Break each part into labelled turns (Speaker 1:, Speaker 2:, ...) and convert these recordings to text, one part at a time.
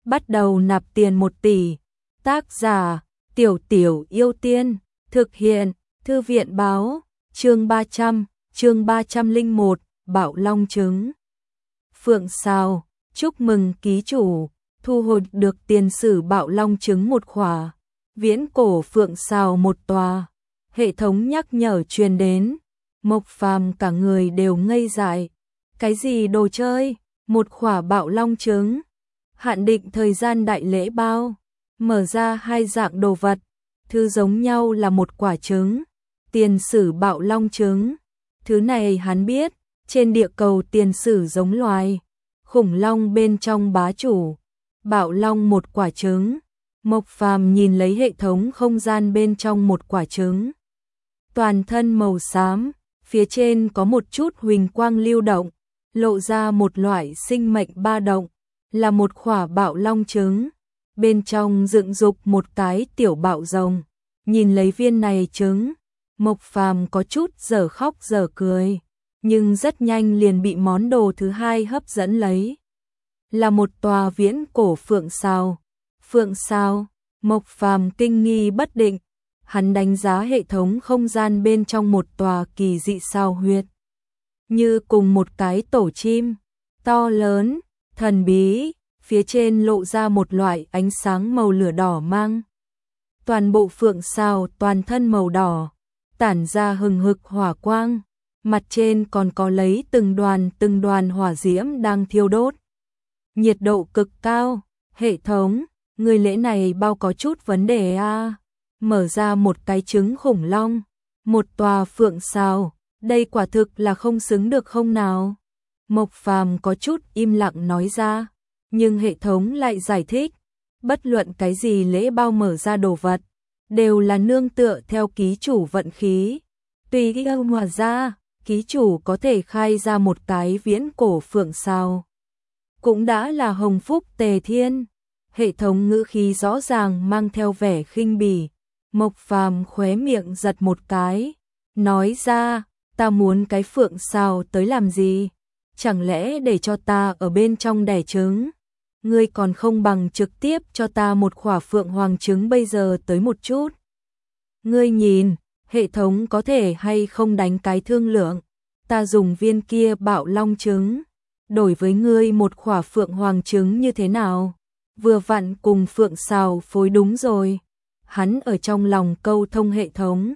Speaker 1: bắt đầu nạp tiền 1 tỷ. Tác giả: Tiểu Tiểu Yêu Tiên, thực hiện: Thư viện báo, chương 301, Bạo Long trứng. Phượng Sào, chúc mừng ký chủ, thu hồi được tiền sử Bạo Long trứng 1 khỏa, viễn cổ Phượng Sào 1 tòa. Hệ thống nhắc nhở truyền đến, Mộc Phàm cả người đều ngây dại. Cái gì đồ chơi, 1 khỏa Bạo Long trứng? Hạn định thời gian đại lễ bao? Mở ra 2 dạng đồ vật, thứ giống nhau là 1 quả trứng, tiền sử Bạo Long trứng. Thứ này hắn biết, trên địa cầu tiền sử giống loài khủng long bên trong bá chủ, Bạo Long 1 quả trứng. Mộc Phàm nhìn lấy hệ thống không gian bên trong 1 quả trứng. Toàn thân màu xám, phía trên có một chút huỳnh quang lưu động, lộ ra một loại sinh mệnh ba động, là 1 khỏa Bạo Long trứng. Bên trong dựng dục một cái tiểu bạo rồng. Nhìn lấy viên này trứng, Mộc Phàm có chút dở khóc dở cười, nhưng rất nhanh liền bị món đồ thứ hai hấp dẫn lấy. Là 1 tòa viễn cổ Phượng Sào. Phượng Sào, Mộc Phàm kinh nghi bất định, hắn đánh giá hệ thống không gian bên trong 1 tòa kỳ dị sao huyệt. Như cùng một cái tổ chim, to lớn, thần bí, phía trên lộ ra một loại ánh sáng màu lửa đỏ mang. Toàn bộ Phượng Sào toàn thân màu đỏ, tản ra hừng hực hỏa quang, mặt trên còn có lấy từng đoàn hỏa diễm đang thiêu đốt. Nhiệt độ cực cao, hệ thống, người lễ này bao có chút vấn đề a. Mở ra một cái trứng khủng long, 1 tòa Phượng Sào, đây quả thực là không xứng được không nào? Mộc Phàm có chút im lặng nói ra, nhưng hệ thống lại giải thích, bất luận cái gì lễ bao mở ra đồ vật, đều là nương tựa theo ký chủ vận khí. Tùy yêu mà ra, ký chủ có thể khai ra một cái viễn cổ Phượng Sào, cũng đã là hồng phúc tề thiên. Hệ thống ngữ khí rõ ràng mang theo vẻ khinh bỉ. Mộc Phàm khóe miệng giật một cái, nói ra, ta muốn cái Phượng Sào tới làm gì? Chẳng lẽ để cho ta ở bên trong đẻ trứng? Ngươi còn không bằng trực tiếp cho ta 1 khỏa Phượng Hoàng trứng bây giờ tới một chút. Ngươi nhìn, hệ thống có thể hay không đánh cái thương lượng, ta dùng viên kia Bạo Long trứng, đổi với ngươi 1 khỏa Phượng Hoàng trứng như thế nào? Vừa vặn cùng Phượng Sào phối đúng rồi. Hắn ở trong lòng câu thông hệ thống,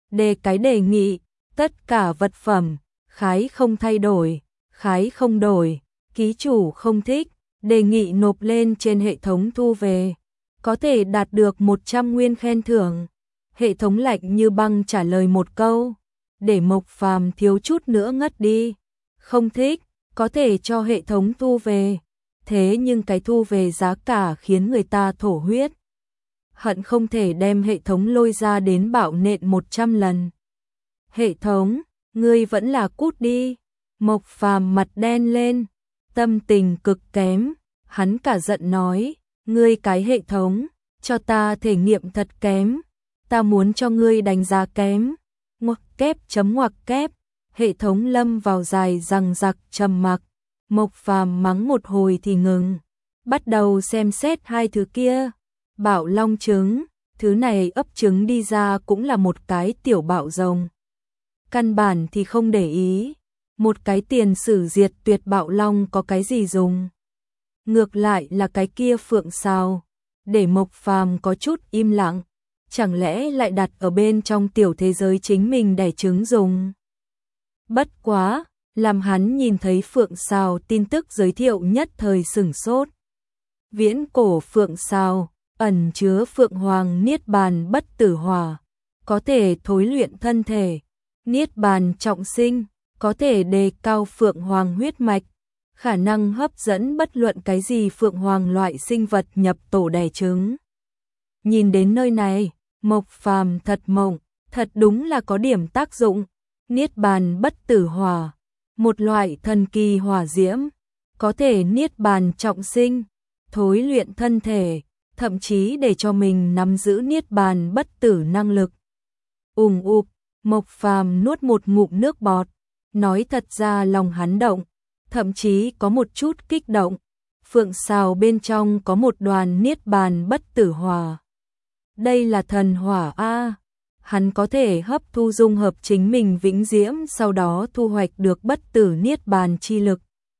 Speaker 1: đề nghị, tất cả vật phẩm, khái không thay đổi, khái không đổi, ký chủ không thích, đề nghị nộp lên trên hệ thống thu về, có thể đạt được 100 nguyên khen thưởng. Hệ thống lạnh như băng trả lời 1 câu, để Mộc Phàm thiếu chút nữa ngất đi. Không thích, có thể cho hệ thống thu về, thế nhưng cái thu về giá cả khiến người ta thổ huyết. Hận không thể đem hệ thống lôi ra đến bạo nện 100 lần. Hệ thống, ngươi vẫn là cút đi. Mộc Phàm mặt đen lên, tâm tình cực kém, hắn cả giận nói, ngươi cái hệ thống, cho ta thể nghiệm thật kém, ta muốn cho ngươi đánh giá kém. Ngoặc kép, hệ thống lâm vào dài dằng dặc trầm mặc. Mộc Phàm mắng một hồi thì ngừng, bắt đầu xem xét 2 thứ kia. Bạo Long trứng, thứ này ấp trứng đi ra cũng là một cái tiểu bạo rồng. Căn bản thì không để ý, một cái tiền sử diệt tuyệt Bạo Long có cái gì dùng. Ngược lại là cái kia Phượng Sào, để Mộc Phàm có chút im lặng, chẳng lẽ lại đặt ở bên trong tiểu thế giới chính mình đẻ trứng dùng. Bất quá, làm hắn nhìn thấy Phượng Sào tin tức giới thiệu nhất thời sửng sốt. Viễn cổ Phượng Sào ẩn chứa Phượng Hoàng Niết Bàn bất tử hỏa, có thể thối luyện thân thể, Niết Bàn trọng sinh, có thể đề cao Phượng Hoàng huyết mạch, khả năng hấp dẫn bất luận cái gì Phượng Hoàng loại sinh vật nhập tổ đẻ trứng. Nhìn đến nơi này, Mộc Phàm thật mộng, thật đúng là có điểm tác dụng. Niết Bàn bất tử hỏa, một loại thần kỳ hỏa diễm, có thể Niết Bàn trọng sinh, thối luyện thân thể, thậm chí để cho mình nắm giữ Niết Bàn bất tử năng lực. Ụp, Mộc Phàm nuốt một ngụm nước bọt, nói thật ra lòng hắn động, thậm chí có một chút kích động. phượng sào bên trong có một đoàn niết bàn bất tử hỏa. Đây là thần hỏa a, hắn có thể hấp thu dung hợp chính mình vĩnh diễm, sau đó thu hoạch được bất tử niết bàn chi lực.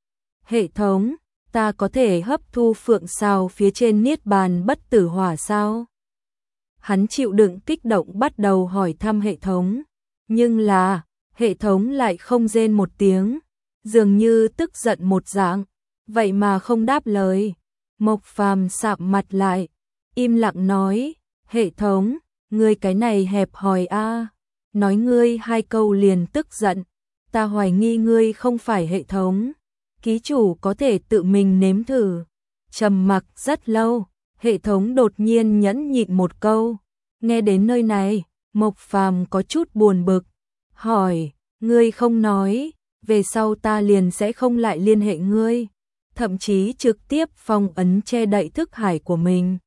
Speaker 1: Hệ thống, ta có thể hấp thu phượng sào phía trên niết bàn bất tử hỏa sao? Hắn chịu đựng kích động bắt đầu hỏi thăm hệ thống, nhưng là hệ thống lại không rên một tiếng, dường như tức giận một dạng, vậy mà không đáp lời. Mộc Phàm sạm mặt lại, im lặng nói, hệ thống, ngươi cái này hẹp hòi a, nói ngươi 2 câu liền tức giận, ta hoài nghi ngươi không phải hệ thống. Ký chủ có thể tự mình nếm thử. Trầm mặc rất lâu, hệ thống đột nhiên nhẫn nhịn một câu. Nghe đến nơi này, Mộc Phàm có chút buồn bực, hỏi, ngươi không nói, về sau ta liền sẽ không lại liên hệ ngươi, thậm chí trực tiếp phong ấn che đậy thức hải của mình,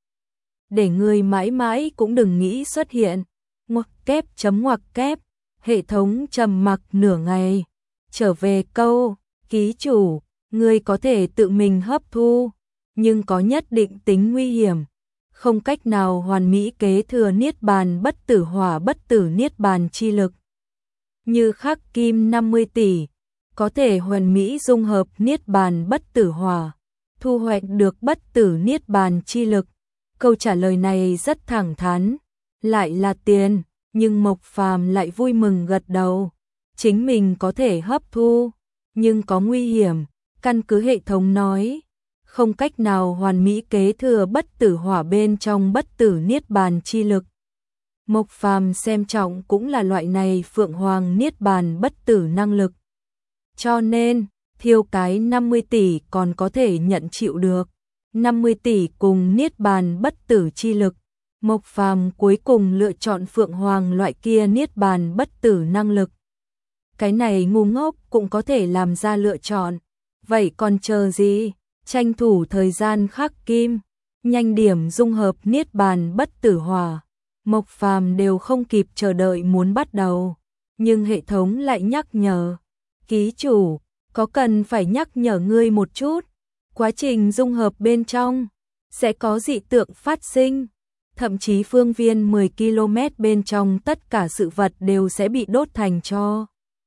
Speaker 1: để ngươi mãi mãi cũng đừng nghĩ xuất hiện. Ngoặc kép, hệ thống trầm mặc nửa ngày, trở về câu, ký chủ, ngươi có thể tự mình hấp thu, nhưng có nhất định tính nguy hiểm, không cách nào hoàn mỹ kế thừa niết bàn bất tử hỏa bất tử niết bàn chi lực. Như khắc kim 50 tỷ, có thể hoàn mỹ dung hợp niết bàn bất tử hỏa, thu hoạch được bất tử niết bàn chi lực. Câu trả lời này rất thẳng thắn, lại là tiền, nhưng Mộc Phàm lại vui mừng gật đầu. Chính mình có thể hấp thu, nhưng có nguy hiểm, căn cứ hệ thống nói, không cách nào hoàn mỹ kế thừa bất tử hỏa bên trong bất tử niết bàn chi lực. Mộc Phàm xem trọng cũng là loại này phượng hoàng niết bàn bất tử năng lực. Cho nên, thiêu cái 50 tỷ còn có thể nhận chịu được. 50 tỷ cùng niết bàn bất tử chi lực. Mộc Phàm cuối cùng lựa chọn phượng hoàng loại kia niết bàn bất tử năng lực. Cái này ngu ngốc cũng có thể làm ra lựa chọn. Vậy còn chờ gì? Tranh thủ thời gian khắc kim, nhanh điểm dung hợp niết bàn bất tử hỏa. Mộc Phàm đều không kịp chờ đợi muốn bắt đầu, nhưng hệ thống lại nhắc nhở, ký chủ, có cần phải nhắc nhở ngươi một chút, quá trình dung hợp bên trong sẽ có dị tượng phát sinh, thậm chí phương viên 10 km bên trong tất cả sự vật đều sẽ bị đốt thành tro.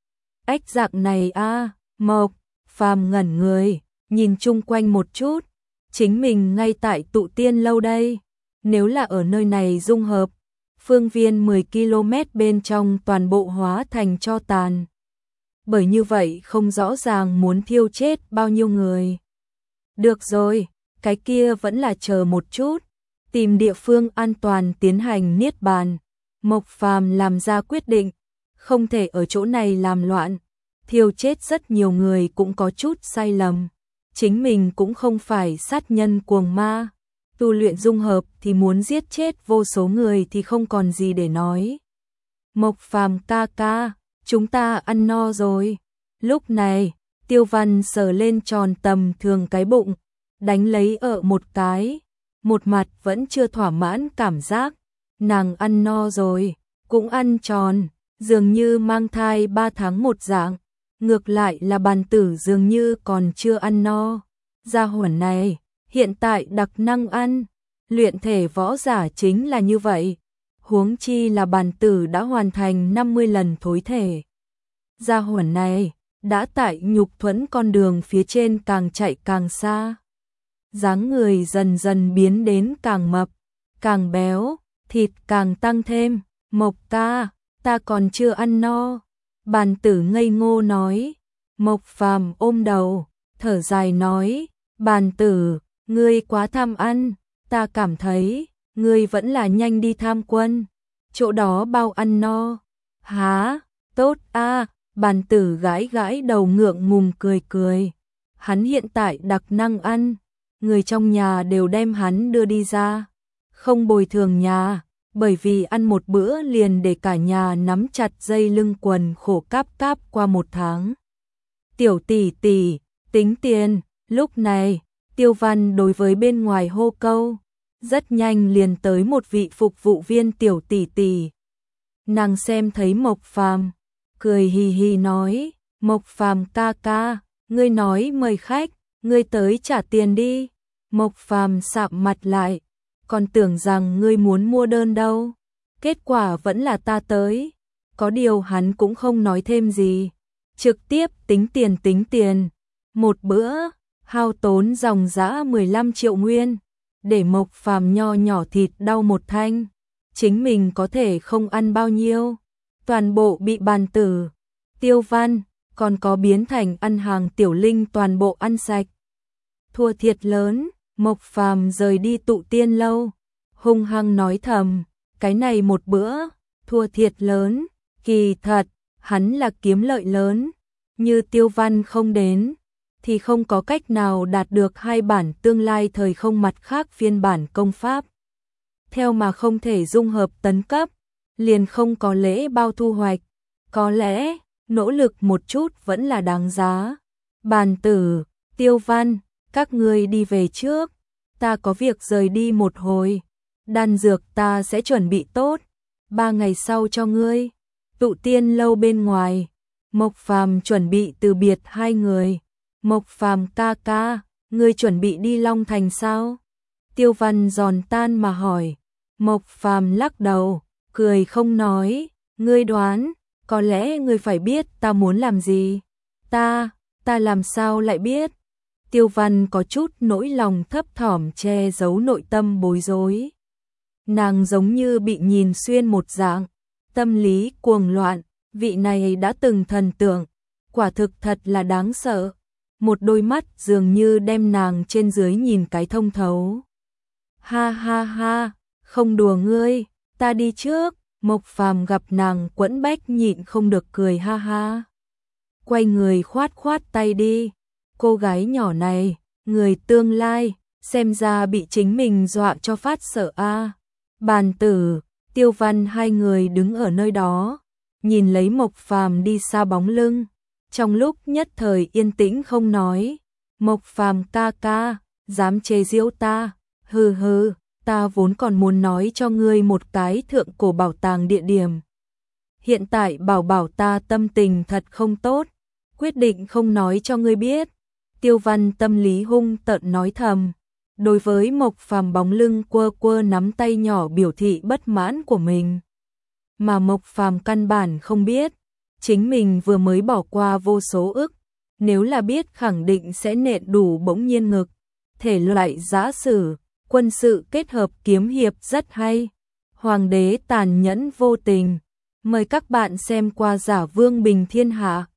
Speaker 1: Ách dạng này a, Mộc Phàm ngẩn người, nhìn chung quanh một chút, chính mình ngay tại tụ tiên lâu đây, nếu là ở nơi này dung hợp, phương viên 10 km bên trong toàn bộ hóa thành tro tàn. Bởi như vậy không rõ ràng muốn thiêu chết bao nhiêu người. Được rồi, cái kia vẫn là chờ một chút, tìm địa phương an toàn tiến hành niết bàn. Mộc Phàm làm ra quyết định, không thể ở chỗ này làm loạn, thiêu chết rất nhiều người cũng có chút sai lầm. Chính mình cũng không phải sát nhân cuồng ma, tu luyện dung hợp thì muốn giết chết vô số người thì không còn gì để nói. Mộc Phàm ca ca, chúng ta ăn no rồi. Lúc này, Tiêu Văn sờ lên tròn tầm thường cái bụng, đánh lấy ở một cái, một mặt vẫn chưa thỏa mãn cảm giác. Nàng ăn no rồi, cũng ăn tròn, dường như mang thai 3 tháng một dạng. Ngược lại là Bàn Tử dường như còn chưa ăn no. Gia hỏa này, hiện tại đặc năng ăn, luyện thể võ giả chính là như vậy. Huống chi là Bàn Tử đã hoàn thành 50 lần thối thể. Gia hỏa này, đã tại nhục thuẫn con đường phía trên càng chạy càng xa. Dáng người dần dần biến đến càng mập, càng béo, thịt càng tăng thêm. Mộc ca, ta còn chưa ăn no. Bàn Tử ngây ngô nói. Mộc Phàm ôm đầu, thở dài nói, Bàn Tử, ngươi quá tham ăn, ta cảm thấy, ngươi vẫn là nhanh đi tham quân, chỗ đó bao ăn no. Há, tốt a. Bàn Tử gãi gãi đầu ngượng ngùng cười cười. Hắn hiện tại đặc năng ăn, người trong nhà đều đem hắn đưa đi ra, không bồi thường nhà, bởi vì ăn một bữa liền để cả nhà nắm chặt dây lưng quần khổ cáp cáp qua 1 tháng. Tiểu tỷ tỷ, tính tiền. Lúc này, Tiêu Văn đối với bên ngoài hô câu, rất nhanh liền tới một vị phục vụ viên tiểu tỷ tỷ. Nàng xem thấy Mộc Phàm, cười hì hì nói, Mộc Phàm ca ca, ngươi nói mời khách, ngươi tới trả tiền đi. Mộc Phàm sạm mặt lại, còn tưởng rằng ngươi muốn mua đơn đâu. Kết quả vẫn là ta tới. Có điều hắn cũng không nói thêm gì, trực tiếp tính tiền. Một bữa, hao tốn dòng dã 15 triệu nguyên, để Mộc Phàm nho nhỏ thịt đau một thanh. Chính mình có thể không ăn bao nhiêu, toàn bộ bị Bàn Tử, Tiêu Văn, còn có biến thành ăn hàng Tiểu Linh toàn bộ ăn sạch. Thua thiệt lớn. Mộc Phàm rời đi Tụ Tiên lâu, hung hăng nói thầm, cái này một bữa, thua thiệt lớn, kỳ thật, hắn là kiếm lợi lớn, như Tiêu Văn không đến, thì không có cách nào đạt được 2 bản tương lai thời không mặt khác phiên bản công pháp. Theo mà không thể dung hợp tấn cấp, liền không có lễ bao thu hoạch, có lẽ, nỗ lực một chút vẫn là đáng giá. Bàn Tử, Tiêu Văn, các ngươi đi về trước, ta có việc rời đi một hồi, đan dược ta sẽ chuẩn bị tốt, 3 ngày sau cho ngươi. Tụ Tiên lâu bên ngoài, Mộc Phàm chuẩn bị từ biệt 2 người. Mộc Phàm ca ca, ngươi chuẩn bị đi Long Thành sao? Tiêu Văn giòn tan mà hỏi. Mộc Phàm lắc đầu, cười không nói, ngươi đoán, có lẽ ngươi phải biết ta muốn làm gì. Ta làm sao lại biết? Tiêu Văn có chút nỗi lòng thấp thỏm che giấu nội tâm bối rối. Nàng giống như bị nhìn xuyên một dạng, tâm lý cuồng loạn, vị này đã từng thần tượng, quả thực thật là đáng sợ. Một đôi mắt dường như đem nàng trên dưới nhìn cái thông thấu. Ha ha ha, không đùa ngươi, ta đi trước. Mộc Phàm gặp nàng quẫn bách nhịn không được cười ha ha. Quay người khoát tay đi. Cô gái nhỏ này, người tương lai, xem ra bị chính mình dọa cho phát sợ a. Bàn Tử, Tiêu Văn 2 người đứng ở nơi đó, nhìn lấy Mộc Phàm đi xa bóng lưng, trong lúc nhất thời yên tĩnh không nói. Mộc Phàm ca ca, dám chê giễu ta, hừ hừ, ta vốn còn muốn nói cho ngươi một cái thượng cổ bảo tàng địa điểm. Hiện tại bảo ta tâm tình thật không tốt, quyết định không nói cho ngươi biết. Tiêu Văn tâm lý hung tợn nói thầm, đối với Mộc Phàm bóng lưng quơ nắm tay nhỏ biểu thị bất mãn của mình. Mà Mộc Phàm căn bản không biết, chính mình vừa mới bỏ qua vô số ức, nếu là biết khẳng định sẽ nện đủ bỗng nhiên ngực. Thể loại giã sử, quân sự kết hợp kiếm hiệp rất hay. Hoàng đế tàn nhẫn vô tình. Mời các bạn xem qua Giả Vương Bình Thiên Hạ.